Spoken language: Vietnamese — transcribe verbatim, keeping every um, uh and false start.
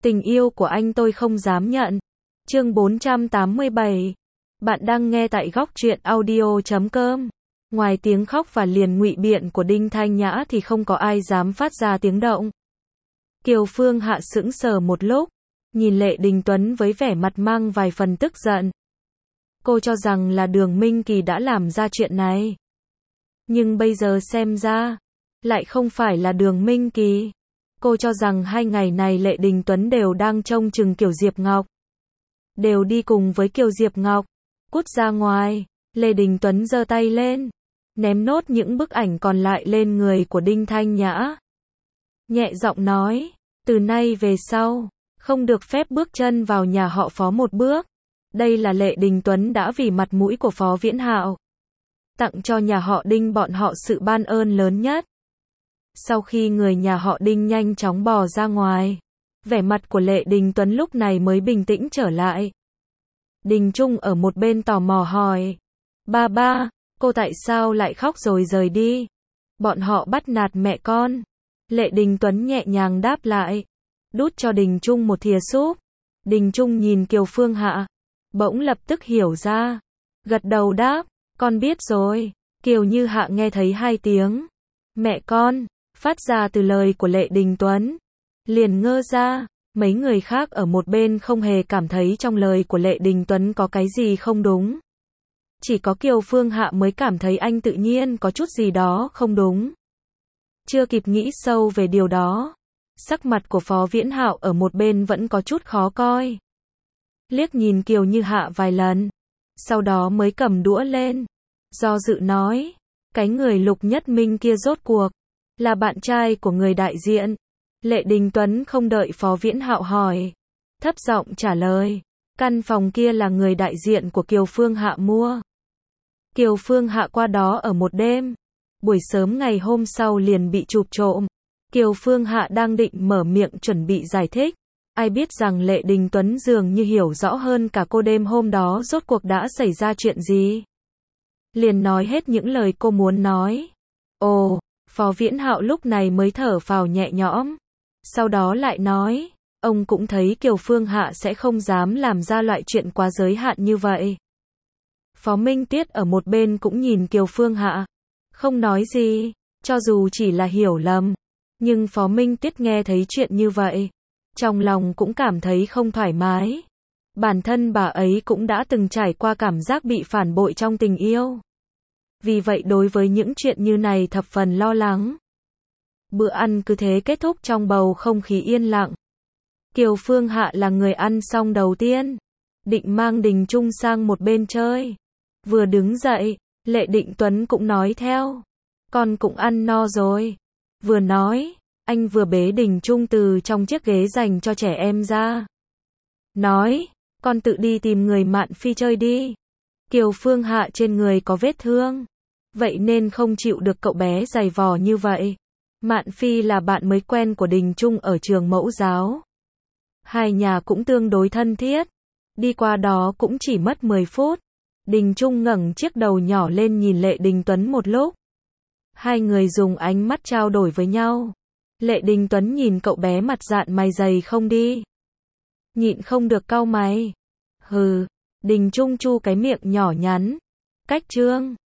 Tình yêu của anh tôi không dám nhận. Chương bốn trăm tám mươi bảy. Bạn đang nghe tại góc truyện audio chấm com. Ngoài tiếng khóc và liền ngụy biện của Đinh Thanh Nhã thì không có ai dám phát ra tiếng động. Kiều Phương Hạ sững sờ một lúc, nhìn Lệ Đình Tuấn với vẻ mặt mang vài phần tức giận. Cô cho rằng là Đường Minh Kỳ đã làm ra chuyện này. Nhưng bây giờ xem ra, lại không phải là Đường Minh Kỳ. Cô cho rằng hai ngày này Lệ Đình Tuấn đều đang trông chừng Kiều Diệp Ngọc. Đều đi cùng với Kiều Diệp Ngọc. Cút ra ngoài, Lệ Đình Tuấn giơ tay lên, ném nốt những bức ảnh còn lại lên người của Đinh Thanh Nhã. Nhẹ giọng nói, từ nay về sau, không được phép bước chân vào nhà họ Phó một bước. Đây là Lệ Đình Tuấn đã vì mặt mũi của Phó Viễn Hạo tặng cho nhà họ Đinh bọn họ sự ban ơn lớn nhất. Sau khi người nhà họ Đinh nhanh chóng bò ra ngoài, vẻ mặt của Lệ Đình Tuấn lúc này mới bình tĩnh trở lại. Đình Trung ở một bên tò mò hỏi, ba ba, cô tại sao lại khóc rồi rời đi? Bọn họ bắt nạt mẹ con. Lệ Đình Tuấn nhẹ nhàng đáp lại, đút cho Đình Trung một thìa súp. Đình Trung nhìn Kiều Phương Hạ, bỗng lập tức hiểu ra, gật đầu đáp, con biết rồi. Kiều Như Hạ nghe thấy hai tiếng mẹ con phát ra từ lời của Lệ Đình Tuấn, liền ngơ ra. Mấy người khác ở một bên không hề cảm thấy trong lời của Lệ Đình Tuấn có cái gì không đúng. Chỉ có Kiều Phương Hạ mới cảm thấy anh tự nhiên có chút gì đó không đúng. Chưa kịp nghĩ sâu về điều đó, sắc mặt của Phó Viễn Hạo ở một bên vẫn có chút khó coi. Liếc nhìn Kiều Như Hạ vài lần, sau đó mới cầm đũa lên, do dự nói, cái người Lục Nhất Minh kia rốt cuộc là bạn trai của người đại diện. Lệ Đình Tuấn không đợi Phó Viễn Hạo hỏi, thấp giọng trả lời, căn phòng kia là người đại diện của Kiều Phương Hạ mua. Kiều Phương Hạ qua đó ở một đêm, buổi sớm ngày hôm sau liền bị chụp trộm. Kiều Phương Hạ đang định mở miệng chuẩn bị giải thích, ai biết rằng Lệ Đình Tuấn dường như hiểu rõ hơn cả cô đêm hôm đó rốt cuộc đã xảy ra chuyện gì. Liền nói hết những lời cô muốn nói. Ồ, Phó Viễn Hạo lúc này mới thở phào nhẹ nhõm. Sau đó lại nói, ông cũng thấy Kiều Phương Hạ sẽ không dám làm ra loại chuyện quá giới hạn như vậy. Phó Minh Tiết ở một bên cũng nhìn Kiều Phương Hạ, không nói gì, cho dù chỉ là hiểu lầm. Nhưng Phó Minh Tiết nghe thấy chuyện như vậy, trong lòng cũng cảm thấy không thoải mái. Bản thân bà ấy cũng đã từng trải qua cảm giác bị phản bội trong tình yêu. Vì vậy đối với những chuyện như này thập phần lo lắng. Bữa ăn cứ thế kết thúc trong bầu không khí yên lặng. Kiều Phương Hạ là người ăn xong đầu tiên, định mang Đình Trung sang một bên chơi. Vừa đứng dậy, Lệ Định Tuấn cũng nói theo, con cũng ăn no rồi. Vừa nói, anh vừa bế Đình Trung từ trong chiếc ghế dành cho trẻ em ra. Nói, con tự đi tìm người Mạn Phi chơi đi. Kiều Phương Hạ trên người có vết thương, vậy nên không chịu được cậu bé giày vò như vậy. Mạn Phi là bạn mới quen của Đình Trung ở trường mẫu giáo. Hai nhà cũng tương đối thân thiết. Đi qua đó cũng chỉ mất mười phút. Đình Trung ngẩng chiếc đầu nhỏ lên nhìn Lệ Đình Tuấn một lúc. Hai người dùng ánh mắt trao đổi với nhau. Lệ Đình Tuấn nhìn cậu bé mặt dạn mày dày không đi, nhịn không được cau mày. Hừ, Đình Trung chu cái miệng nhỏ nhắn. Cách trương.